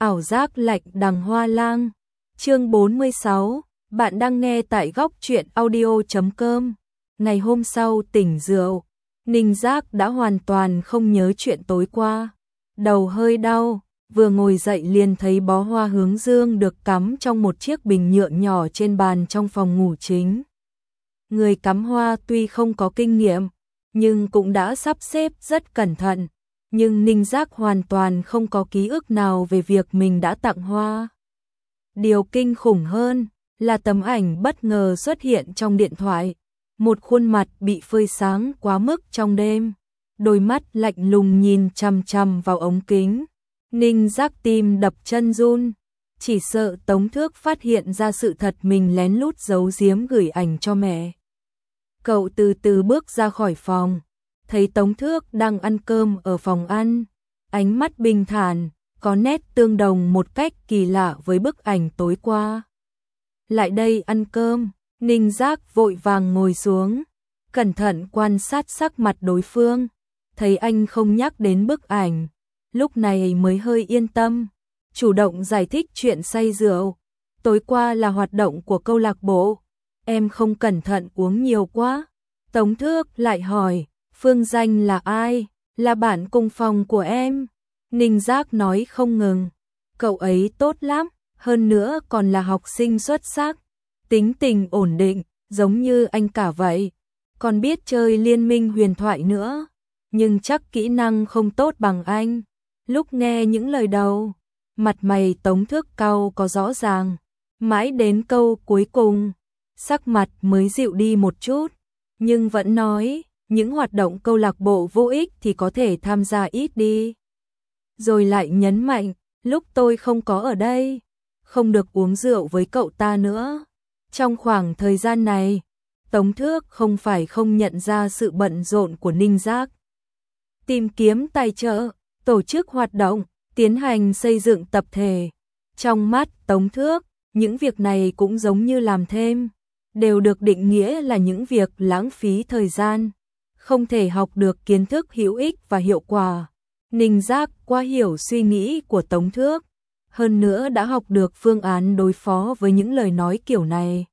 Ảo giác lạnh đằng hoa lang. Chương 46, bạn đang nghe tại góc truyện audio.com. Ngày hôm sau tỉnh rượu, Ninh Giác đã hoàn toàn không nhớ chuyện tối qua. Đầu hơi đau, vừa ngồi dậy liền thấy bó hoa hướng dương được cắm trong một chiếc bình nhựa nhỏ trên bàn trong phòng ngủ chính. Người cắm hoa tuy không có kinh nghiệm, nhưng cũng đã sắp xếp rất cẩn thận. Nhưng Ninh Giác hoàn toàn không có ký ức nào về việc mình đã tặng hoa. Điều kinh khủng hơn là tấm ảnh bất ngờ xuất hiện trong điện thoại. Một khuôn mặt bị phơi sáng quá mức trong đêm. Đôi mắt lạnh lùng nhìn chằm chằm vào ống kính. Ninh Giác tim đập chân run. Chỉ sợ Tống Thước phát hiện ra sự thật mình lén lút giấu giếm gửi ảnh cho mẹ. Cậu từ từ bước ra khỏi phòng. Thấy Tống Thước đang ăn cơm ở phòng ăn. Ánh mắt bình thản, có nét tương đồng một cách kỳ lạ với bức ảnh tối qua. Lại đây ăn cơm. Ninh Giác vội vàng ngồi xuống, cẩn thận quan sát sắc mặt đối phương. Thấy anh không nhắc đến bức ảnh, lúc này mới hơi yên tâm. Chủ động giải thích chuyện say rượu. Tối qua là hoạt động của câu lạc bộ. Em không cẩn thận uống nhiều quá. Tống Thước lại hỏi, Phương Danh là ai? Là bạn cùng phòng của em. Ninh Giác nói không ngừng. Cậu ấy tốt lắm, hơn nữa còn là học sinh xuất sắc. Tính tình ổn định, giống như anh cả vậy. Còn biết chơi liên minh huyền thoại nữa. Nhưng chắc kỹ năng không tốt bằng anh. Lúc nghe những lời đầu, mặt mày Tống Thước cau có rõ ràng. Mãi đến câu cuối cùng, sắc mặt mới dịu đi một chút. Nhưng vẫn nói, những hoạt động câu lạc bộ vô ích thì có thể tham gia ít đi. Rồi lại nhấn mạnh, lúc tôi không có ở đây, không được uống rượu với cậu ta nữa. Trong khoảng thời gian này, Tống Thước không phải không nhận ra sự bận rộn của Ninh Giác. Tìm kiếm tài trợ, tổ chức hoạt động, tiến hành xây dựng tập thể. Trong mắt Tống Thước, những việc này cũng giống như làm thêm, đều được định nghĩa là những việc lãng phí thời gian, không thể học được kiến thức hữu ích và hiệu quả. Ninh Giác quá hiểu suy nghĩ của Tống Thước, hơn nữa đã học được phương án đối phó với những lời nói kiểu này.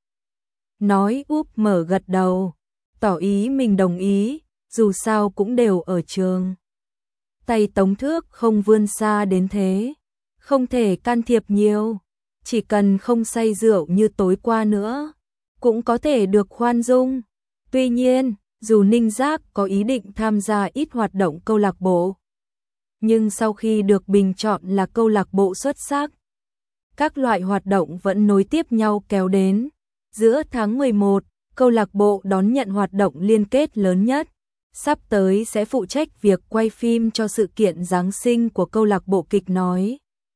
Nói úp mở gật đầu, tỏ ý mình đồng ý, dù sao cũng đều ở trường. Tay Tống Thước không vươn xa đến thế, không thể can thiệp nhiều, chỉ cần không say rượu như tối qua nữa, cũng có thể được khoan dung. Tuy nhiên, dù Ninh Giác có ý định tham gia ít hoạt động câu lạc bộ, nhưng sau khi được bình chọn là câu lạc bộ xuất sắc, các loại hoạt động vẫn nối tiếp nhau kéo đến. Giữa tháng 11, câu lạc bộ đón nhận hoạt động liên kết lớn nhất. Sắp tới sẽ phụ trách việc quay phim cho sự kiện Giáng sinh của câu lạc bộ kịch nói.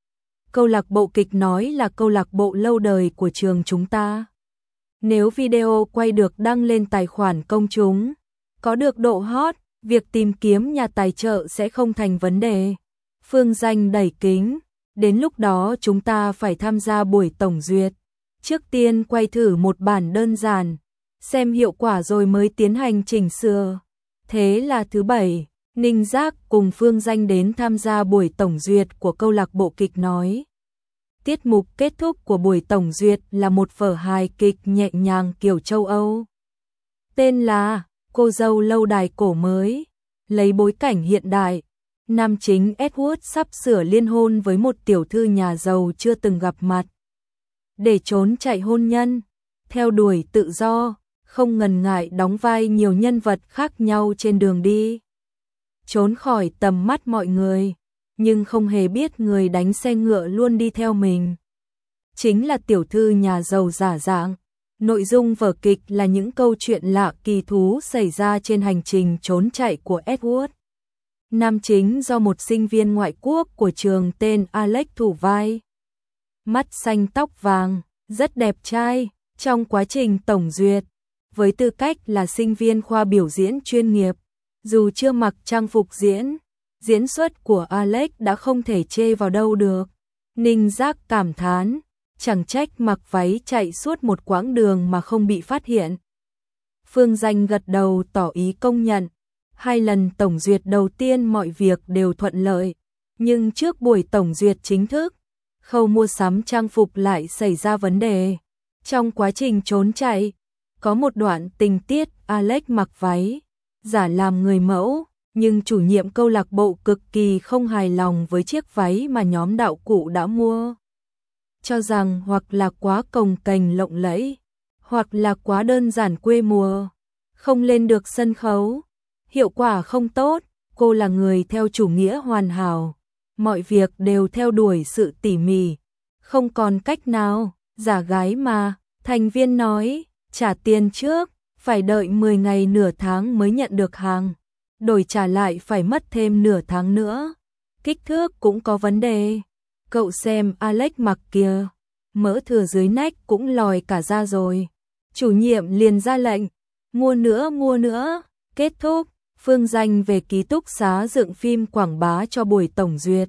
Câu lạc bộ kịch nói là câu lạc bộ lâu đời của trường chúng ta. Nếu video quay được đăng lên tài khoản công chúng, có được độ hot, việc tìm kiếm nhà tài trợ sẽ không thành vấn đề. Phương Danh đẩy kính, đến lúc đó chúng ta phải tham gia buổi tổng duyệt. Trước tiên quay thử một bản đơn giản, xem hiệu quả rồi mới tiến hành chỉnh sửa. Thế là thứ Bảy, Ninh Giác cùng Phương Danh đến tham gia buổi tổng duyệt của câu lạc bộ kịch nói. Tiết mục kết thúc của buổi tổng duyệt là một vở hài kịch nhẹ nhàng kiểu châu Âu. Tên là Cô dâu lâu đài cổ mới, lấy bối cảnh hiện đại. Nam chính Edward sắp sửa liên hôn với một tiểu thư nhà giàu chưa từng gặp mặt. Để trốn chạy hôn nhân, theo đuổi tự do, không ngần ngại đóng vai nhiều nhân vật khác nhau trên đường đi. Trốn khỏi tầm mắt mọi người, nhưng không hề biết người đánh xe ngựa luôn đi theo mình chính là tiểu thư nhà giàu giả dạng. Nội dung vở kịch là những câu chuyện lạ kỳ thú xảy ra trên hành trình trốn chạy của Edward. Nam chính do một sinh viên ngoại quốc của trường tên Alex thủ vai. Mắt xanh tóc vàng, rất đẹp trai. Trong quá trình tổng duyệt, với tư cách là sinh viên khoa biểu diễn chuyên nghiệp, dù chưa mặc trang phục diễn, diễn xuất của Alex đã không thể chê vào đâu được. Ninh Giác cảm thán, chẳng trách mặc váy chạy suốt một quãng đường mà không bị phát hiện. Phương Danh gật đầu tỏ ý công nhận. 2 lần tổng duyệt đầu tiên mọi việc đều thuận lợi, nhưng trước buổi tổng duyệt chính thức, khâu mua sắm trang phục lại xảy ra vấn đề. Trong quá trình trốn chạy, có một đoạn tình tiết Alex mặc váy, giả làm người mẫu, nhưng chủ nhiệm câu lạc bộ cực kỳ không hài lòng với chiếc váy mà nhóm đạo cụ đã mua. Cho rằng hoặc là quá cồng kềnh lộng lẫy, hoặc là quá đơn giản quê mùa, không lên được sân khấu, hiệu quả không tốt. Cô là người theo chủ nghĩa hoàn hảo, mọi việc đều theo đuổi sự tỉ mỉ, không còn cách nào, giả gái mà, thành viên nói, trả tiền trước, phải đợi 10 ngày nửa tháng mới nhận được hàng, đổi trả lại phải mất thêm nửa tháng nữa, kích thước cũng có vấn đề. Cậu xem Alex mặc kìa, mỡ thừa dưới nách cũng lòi cả ra rồi. Chủ nhiệm liền ra lệnh, mua nữa, kết thúc. Phương Danh về ký túc xá dựng phim quảng bá cho buổi tổng duyệt.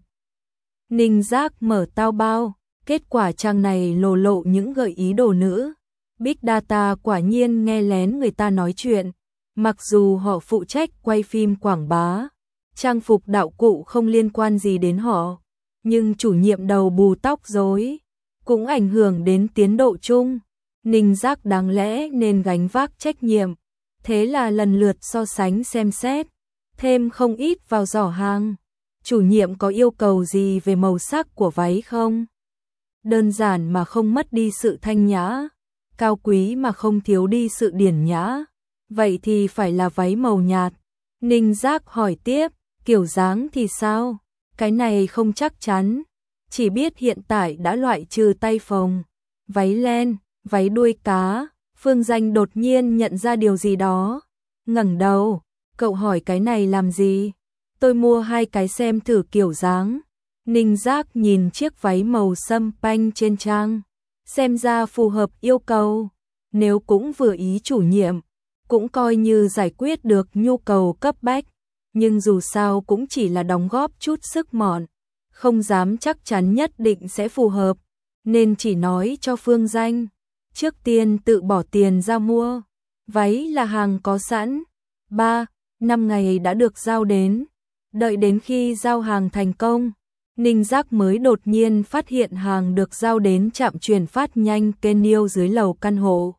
Ninh Giác mở tao bao, kết quả trang này lồ lộ những gợi ý đồ nữ. Big Data quả nhiên nghe lén người ta nói chuyện, mặc dù họ phụ trách quay phim quảng bá, trang phục đạo cụ không liên quan gì đến họ, nhưng chủ nhiệm đầu bù tóc rối, cũng ảnh hưởng đến tiến độ chung. Ninh Giác đáng lẽ nên gánh vác trách nhiệm. Thế là lần lượt so sánh xem xét, thêm không ít vào giỏ hàng. Chủ nhiệm có yêu cầu gì về màu sắc của váy không? Đơn giản mà không mất đi sự thanh nhã, cao quý mà không thiếu đi sự điển nhã. Vậy thì phải là váy màu nhạt. Ninh Giác hỏi tiếp, kiểu dáng thì sao? Cái này không chắc chắn, chỉ biết hiện tại đã loại trừ tay phồng, váy len, váy đuôi cá. Phương Danh đột nhiên nhận ra điều gì đó, ngẩng đầu, cậu hỏi cái này làm gì? Tôi mua 2 cái xem thử kiểu dáng. Ninh Giác nhìn chiếc váy màu sâm panh trên trang, xem ra phù hợp yêu cầu, nếu cũng vừa ý chủ nhiệm, cũng coi như giải quyết được nhu cầu cấp bách, nhưng dù sao cũng chỉ là đóng góp chút sức mọn, không dám chắc chắn nhất định sẽ phù hợp, nên chỉ nói cho Phương Danh. Trước tiên tự bỏ tiền ra mua, váy là hàng có sẵn, 3-5 ngày đã được giao đến, đợi đến khi giao hàng thành công, Ninh Giác mới đột nhiên phát hiện hàng được giao đến trạm chuyển phát nhanh Kenil dưới lầu căn hộ.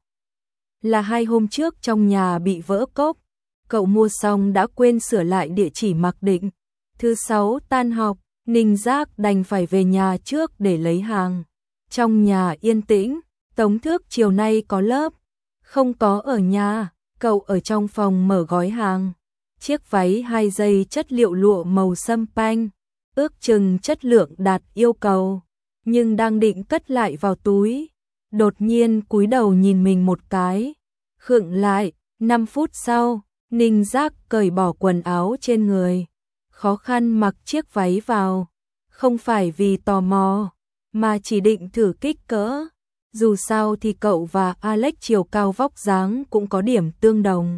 Là 2 hôm trước trong nhà bị vỡ cốc, cậu mua xong đã quên sửa lại địa chỉ mặc định. Thứ 6 tan học, Ninh Giác đành phải về nhà trước để lấy hàng. Trong nhà yên tĩnh. Tống Thước chiều nay có lớp, không có ở nhà, cậu ở trong phòng mở gói hàng. Chiếc váy 2 dây chất liệu lụa màu sâm panh, ước chừng chất lượng đạt yêu cầu, nhưng đang định cất lại vào túi. Đột nhiên cúi đầu nhìn mình một cái, khựng lại, 5 phút sau, Ninh Giác cởi bỏ quần áo trên người, khó khăn mặc chiếc váy vào, không phải vì tò mò, mà chỉ định thử kích cỡ. Dù sao thì cậu và Alex chiều cao vóc dáng cũng có điểm tương đồng.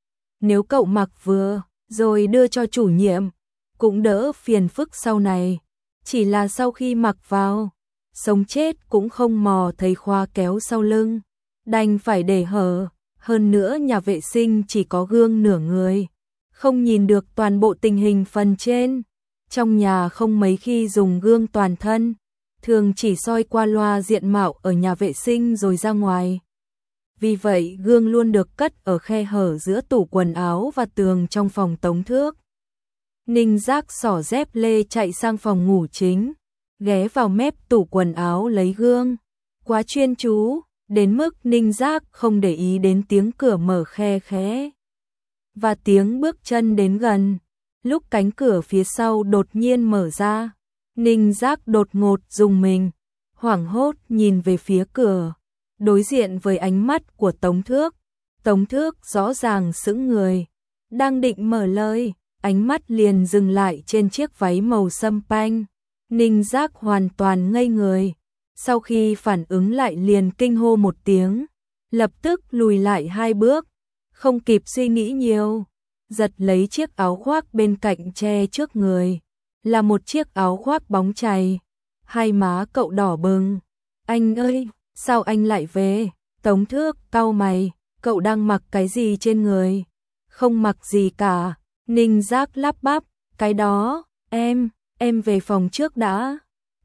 Nếu cậu mặc vừa, rồi đưa cho chủ nhiệm, cũng đỡ phiền phức sau này. Chỉ là sau khi mặc vào, sống chết cũng không mò thấy khóa kéo sau lưng, đành phải để hở. Hơn nữa nhà vệ sinh chỉ có gương nửa người, không nhìn được toàn bộ tình hình phần trên. Trong nhà không mấy khi dùng gương toàn thân, thường chỉ soi qua loa diện mạo ở nhà vệ sinh rồi ra ngoài. Vì vậy gương luôn được cất ở khe hở giữa tủ quần áo và tường trong phòng Tống Thước. Ninh Giác xỏ dép lê chạy sang phòng ngủ chính, ghé vào mép tủ quần áo lấy gương. Quá chuyên chú, đến mức Ninh Giác không để ý đến tiếng cửa mở khe khẽ và tiếng bước chân đến gần. Lúc cánh cửa phía sau đột nhiên mở ra, Ninh Giác đột ngột rùng mình, hoảng hốt nhìn về phía cửa, đối diện với ánh mắt của Tống Thước. Tống Thước rõ ràng sững người, đang định mở lời, ánh mắt liền dừng lại trên chiếc váy màu sâm panh. Ninh Giác hoàn toàn ngây người, sau khi phản ứng lại liền kinh hô một tiếng, lập tức lùi lại 2 bước, không kịp suy nghĩ nhiều, giật lấy chiếc áo khoác bên cạnh che trước người, là một chiếc áo khoác bóng chày. Hai má cậu đỏ bừng. Anh ơi, sao anh lại về? Tống Thước cau mày, cậu đang mặc cái gì trên người? Không mặc gì cả. Ninh Giác lắp bắp, cái đó, em về phòng trước đã.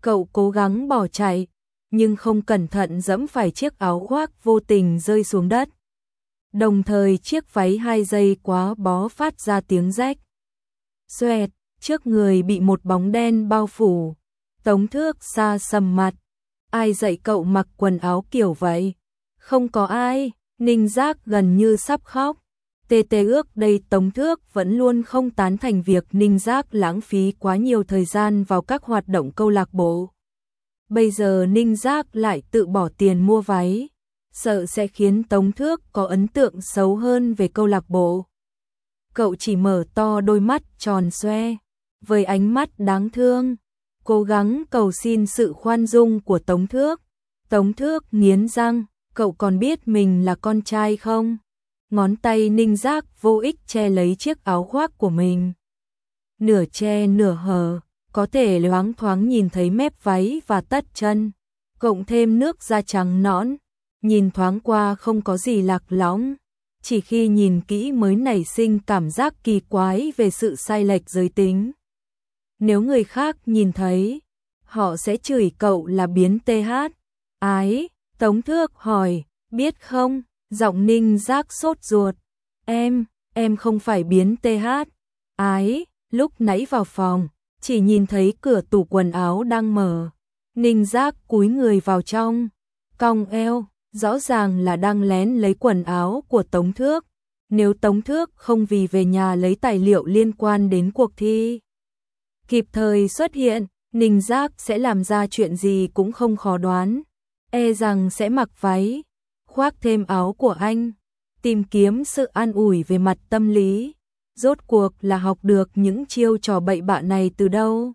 Cậu cố gắng bỏ chạy, nhưng không cẩn thận giẫm phải chiếc áo khoác vô tình rơi xuống đất. Đồng thời chiếc váy 2 giây quá bó phát ra tiếng rách. Xoẹt, trước người bị một bóng đen bao phủ. Tống Thước xa sầm mặt. Ai dạy cậu mặc quần áo kiểu vậy? Không có ai. Ninh Giác gần như sắp khóc. Tê ước đây Tống Thước vẫn luôn không tán thành việc Ninh Giác lãng phí quá nhiều thời gian vào các hoạt động câu lạc bộ. Bây giờ Ninh Giác lại tự bỏ tiền mua váy, sợ sẽ khiến Tống Thước có ấn tượng xấu hơn về câu lạc bộ. Cậu chỉ mở to đôi mắt tròn xoe, với ánh mắt đáng thương, cố gắng cầu xin sự khoan dung của Tống Thước. Tống Thước nghiến răng, cậu còn biết mình là con trai không? Ngón tay Ninh Giác vô ích che lấy chiếc áo khoác của mình. Nửa che nửa hở, có thể loáng thoáng nhìn thấy mép váy và tất chân, cộng thêm nước da trắng nõn, nhìn thoáng qua không có gì lạc lõng, chỉ khi nhìn kỹ mới nảy sinh cảm giác kỳ quái về sự sai lệch giới tính. Nếu người khác nhìn thấy, họ sẽ chửi cậu là biến TH. Ái, Tống Thước hỏi, biết không? Giọng Ninh Giác sốt ruột. Em không phải biến TH. Ái, lúc nãy vào phòng, chỉ nhìn thấy cửa tủ quần áo đang mở. Ninh Giác cúi người vào trong, cong eo, rõ ràng là đang lén lấy quần áo của Tống Thước. Nếu Tống Thước không vì về nhà lấy tài liệu liên quan đến cuộc thi kịp thời xuất hiện, Ninh Giác sẽ làm ra chuyện gì cũng không khó đoán. E rằng sẽ mặc váy, khoác thêm áo của anh, tìm kiếm sự an ủi về mặt tâm lý. Rốt cuộc là học được những chiêu trò bậy bạ này từ đâu?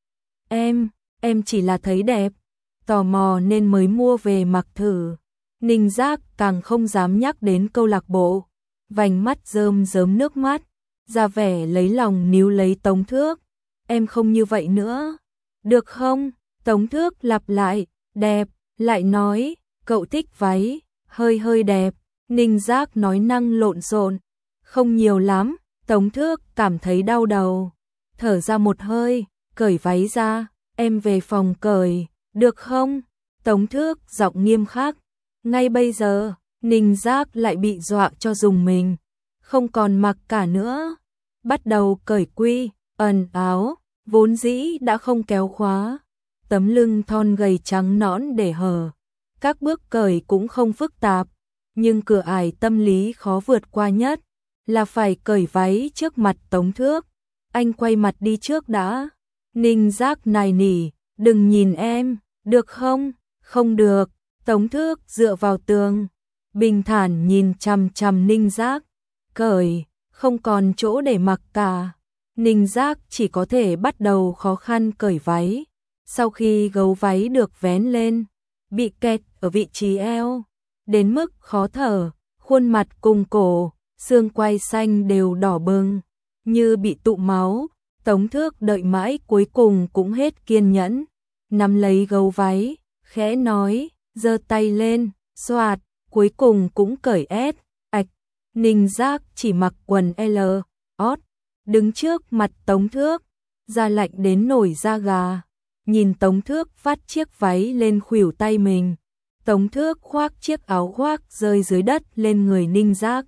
Em chỉ là thấy đẹp, tò mò nên mới mua về mặc thử. Ninh Giác càng không dám nhắc đến câu lạc bộ, vành mắt rơm rớm nước mắt, ra vẻ lấy lòng níu lấy Tống Thước. Em không như vậy nữa, được không? Tống Thước lặp lại, đẹp, lại nói, cậu thích váy, hơi đẹp. Ninh Giác nói năng lộn xộn, không nhiều lắm. Tống Thước cảm thấy đau đầu, thở ra một hơi, cởi váy ra, em về phòng cởi, được không? Tống Thước giọng nghiêm khắc. Ngay bây giờ, Ninh Giác lại bị dọa cho dùng mình, không còn mặc cả nữa. Bắt đầu cởi quy, ẩn áo, vốn dĩ đã không kéo khóa. Tấm lưng thon gầy trắng nõn để hở. Các bước cởi cũng không phức tạp, nhưng cửa ải tâm lý khó vượt qua nhất là phải cởi váy trước mặt Tống Thước. Anh quay mặt đi trước đã. Ninh Giác nài nỉ, đừng nhìn em, được không? Không được. Tống Thước dựa vào tường, bình thản nhìn chằm chằm Ninh Giác. Cởi, không còn chỗ để mặc cả. Ninh Giác chỉ có thể bắt đầu khó khăn cởi váy. Sau khi gấu váy được vén lên, bị kẹt ở vị trí eo, đến mức khó thở, khuôn mặt cùng cổ, xương quai xanh đều đỏ bừng, như bị tụ máu. Tống Thước đợi mãi cuối cùng cũng hết kiên nhẫn, nắm lấy gấu váy, khẽ nói, giơ tay lên, xoạt, cuối cùng cũng cởi S, ạch. Ninh Giác chỉ mặc quần L, ót, đứng trước mặt Tống Thước, da lạnh đến nổi da gà, nhìn Tống Thước vắt chiếc váy lên khuỷu tay mình. Tống Thước khoác chiếc áo khoác rơi dưới đất lên người Ninh Giác.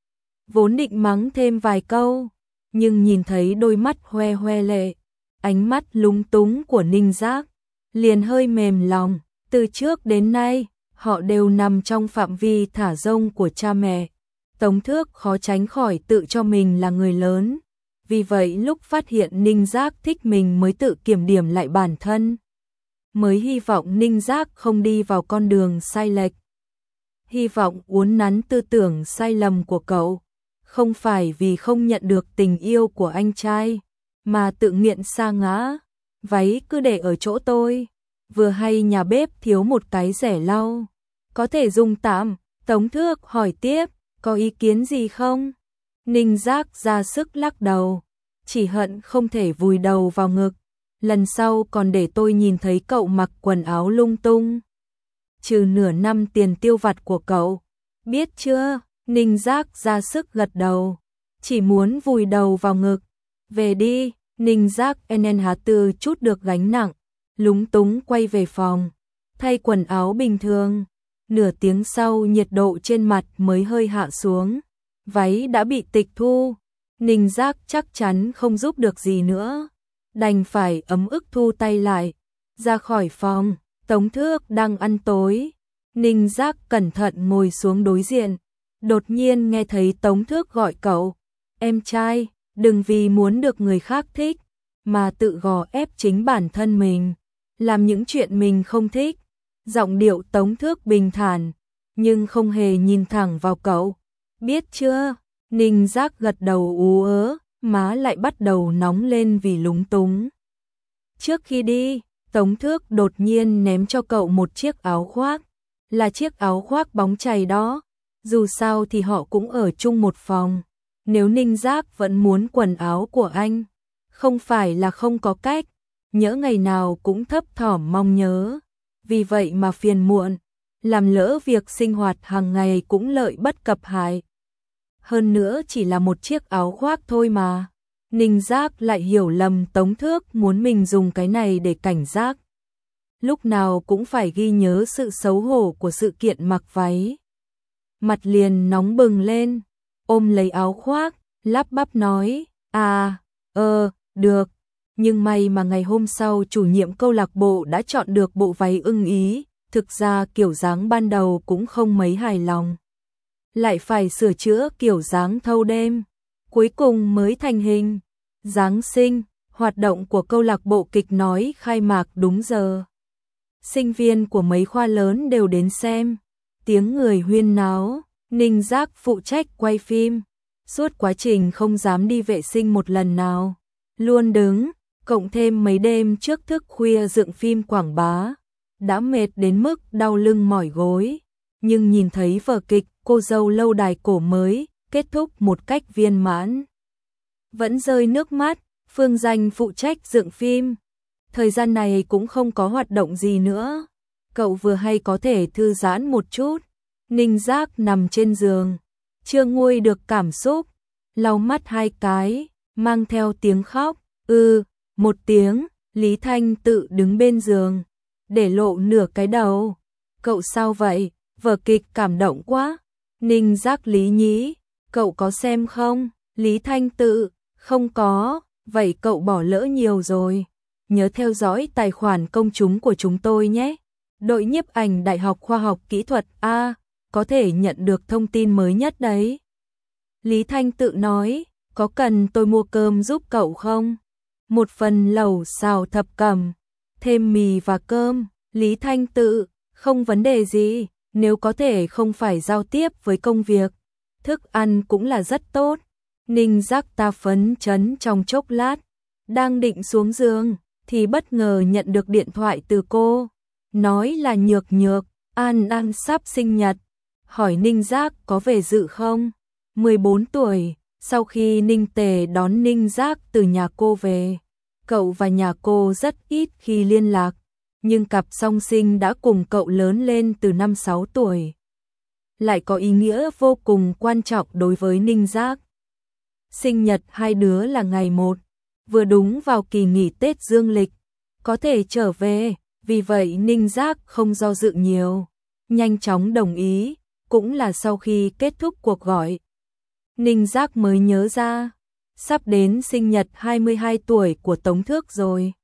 Vốn định mắng thêm vài câu, nhưng nhìn thấy đôi mắt hoe hoe lệ, ánh mắt lúng túng của Ninh Giác, liền hơi mềm lòng. Từ trước đến nay, họ đều nằm trong phạm vi thả rông của cha mẹ. Tống Thước khó tránh khỏi tự cho mình là người lớn. Vì vậy lúc phát hiện Ninh Giác thích mình mới tự kiểm điểm lại bản thân. Mới hy vọng Ninh Giác không đi vào con đường sai lệch. Hy vọng uốn nắn tư tưởng sai lầm của cậu. Không phải vì không nhận được tình yêu của anh trai, mà tự nghiện sa ngã. Váy cứ để ở chỗ tôi. Vừa hay nhà bếp thiếu một cái rẻ lau, có thể dùng tạm. Tống Thước hỏi tiếp, có ý kiến gì không? Ninh Giác ra sức lắc đầu, chỉ hận không thể vùi đầu vào ngực. Lần sau còn để tôi nhìn thấy cậu mặc quần áo lung tung. Trừ nửa năm tiền tiêu vặt của cậu, biết chưa? Ninh Giác ra sức gật đầu, chỉ muốn vùi đầu vào ngực. Về đi. Ninh Giác NNH từ chút được gánh nặng, lúng túng quay về phòng, thay quần áo bình thường. Nửa tiếng sau nhiệt độ trên mặt mới hơi hạ xuống, váy đã bị tịch thu. Ninh Giác chắc chắn không giúp được gì nữa, đành phải ấm ức thu tay lại, ra khỏi phòng. Tống Thước đang ăn tối, Ninh Giác cẩn thận ngồi xuống đối diện, đột nhiên nghe thấy Tống Thước gọi cậu, em trai, đừng vì muốn được người khác thích, mà tự gò ép chính bản thân mình, làm những chuyện mình không thích. Giọng điệu Tống Thước bình thản, nhưng không hề nhìn thẳng vào cậu. Biết chưa? Ninh Giác gật đầu ú ớ, má lại bắt đầu nóng lên vì lúng túng. Trước khi đi, Tống Thước đột nhiên ném cho cậu một chiếc áo khoác, là chiếc áo khoác bóng chày đó. Dù sao thì họ cũng ở chung một phòng, nếu Ninh Giác vẫn muốn quần áo của anh, không phải là không có cách, nhỡ ngày nào cũng thấp thỏm mong nhớ, vì vậy mà phiền muộn, làm lỡ việc sinh hoạt hàng ngày cũng lợi bất cập hại. Hơn nữa chỉ là một chiếc áo khoác thôi mà. Ninh Giác lại hiểu lầm Tống Thước muốn mình dùng cái này để cảnh giác. Lúc nào cũng phải ghi nhớ sự xấu hổ của sự kiện mặc váy. Mặt liền nóng bừng lên, ôm lấy áo khoác, lắp bắp nói, được. Nhưng may mà ngày hôm sau chủ nhiệm câu lạc bộ đã chọn được bộ váy ưng ý, thực ra kiểu dáng ban đầu cũng không mấy hài lòng. Lại phải sửa chữa kiểu dáng thâu đêm, cuối cùng mới thành hình. Giáng sinh, hoạt động của câu lạc bộ kịch nói khai mạc đúng giờ. Sinh viên của mấy khoa lớn đều đến xem, tiếng người huyên náo. Ninh Giác phụ trách quay phim, suốt quá trình không dám đi vệ sinh một lần nào, luôn đứng, cộng thêm mấy đêm trước thức khuya dựng phim quảng bá, đã mệt đến mức đau lưng mỏi gối, nhưng nhìn thấy vở kịch Cô dâu lâu đài cổ mới kết thúc một cách viên mãn, vẫn rơi nước mắt. Phương Danh phụ trách dựng phim, thời gian này cũng không có hoạt động gì nữa, cậu vừa hay có thể thư giãn một chút. Ninh Giác nằm trên giường, chưa nguôi được cảm xúc, lau mắt hai cái, mang theo tiếng khóc, một tiếng. Lý Thanh tự đứng bên giường, để lộ nửa cái đầu. Cậu sao vậy? Vở kịch cảm động quá. Ninh Giác lý nhí, cậu có xem không? Lý Thanh tự, không có, vậy cậu bỏ lỡ nhiều rồi. Nhớ theo dõi tài khoản công chúng của chúng tôi nhé. Đội nhiếp ảnh Đại học Khoa học Kỹ thuật A, có thể nhận được thông tin mới nhất đấy. Lý Thanh tự nói, có cần tôi mua cơm giúp cậu không? Một phần lẩu xào thập cẩm, thêm mì và cơm. Lý Thanh tự, không vấn đề gì, nếu có thể không phải giao tiếp với công việc. Thức ăn cũng là rất tốt. Ninh Giác ta phấn chấn trong chốc lát, đang định xuống giường, thì bất ngờ nhận được điện thoại từ cô. Nói là Nhược Nhược, An An sắp sinh nhật, hỏi Ninh Giác có về dự không? 14 tuổi, sau khi Ninh Tề đón Ninh Giác từ nhà cô về, cậu và nhà cô rất ít khi liên lạc, nhưng cặp song sinh đã cùng cậu lớn lên từ năm 6 tuổi. Lại có ý nghĩa vô cùng quan trọng đối với Ninh Giác. Sinh nhật hai đứa là ngày 1, vừa đúng vào kỳ nghỉ Tết dương lịch, có thể trở về, vì vậy Ninh Giác không do dự nhiều, nhanh chóng đồng ý, cũng là sau khi kết thúc cuộc gọi. Ninh Giác mới nhớ ra, sắp đến sinh nhật 22 tuổi của Tống Thước rồi.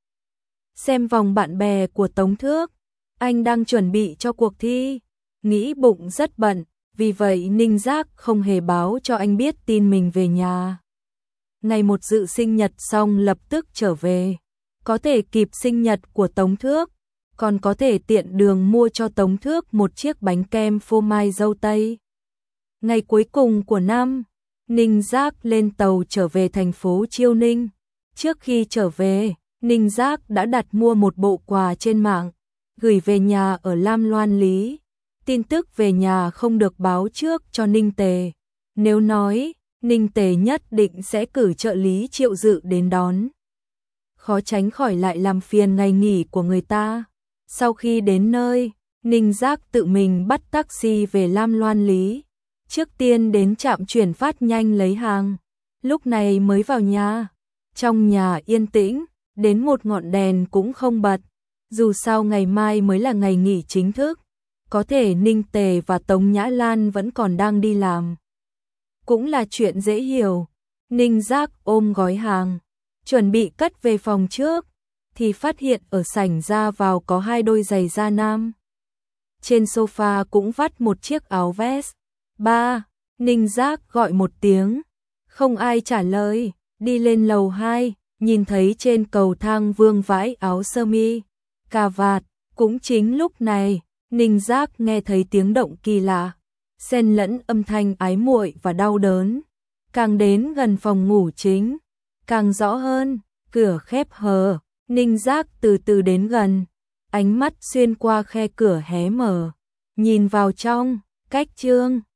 Xem vòng bạn bè của Tống Thước, anh đang chuẩn bị cho cuộc thi, nghĩ bụng rất bận, vì vậy Ninh Giác không hề báo cho anh biết tin mình về nhà. Ngày 1 dự sinh nhật xong lập tức trở về, có thể kịp sinh nhật của Tống Thước, còn có thể tiện đường mua cho Tống Thước một chiếc bánh kem phô mai dâu tây. Ngày cuối cùng của năm, Ninh Giác lên tàu trở về thành phố Chiêu Ninh. Trước khi trở về, Ninh Giác đã đặt mua một bộ quà trên mạng, gửi về nhà ở Lam Loan Lý. Tin tức về nhà không được báo trước cho Ninh Tề. Nếu nói, Ninh Tề nhất định sẽ cử trợ lý Triệu Dự đến đón. Khó tránh khỏi lại làm phiền ngày nghỉ của người ta. Sau khi đến nơi, Ninh Giác tự mình bắt taxi về Lam Loan Lý. Trước tiên đến trạm chuyển phát nhanh lấy hàng, lúc này mới vào nhà. Trong nhà yên tĩnh, đến một ngọn đèn cũng không bật. Dù sao ngày mai mới là ngày nghỉ chính thức, có thể Ninh Tề và Tống Nhã Lan vẫn còn đang đi làm. Cũng là chuyện dễ hiểu. Ninh Giác ôm gói hàng, chuẩn bị cất về phòng trước, thì phát hiện ở sảnh ra vào có 2 đôi giày da nam. Trên sofa cũng vắt một chiếc áo vest. Ba, Ninh Giác gọi một tiếng, không ai trả lời, đi lên lầu 2, nhìn thấy trên cầu thang vương vãi áo sơ mi, cà vạt. Cũng chính lúc này, Ninh Giác nghe thấy tiếng động kỳ lạ, xen lẫn âm thanh ái muội và đau đớn. Càng đến gần phòng ngủ chính, càng rõ hơn, cửa khép hờ, Ninh Giác từ từ đến gần, ánh mắt xuyên qua khe cửa hé mở, nhìn vào trong, cách Trương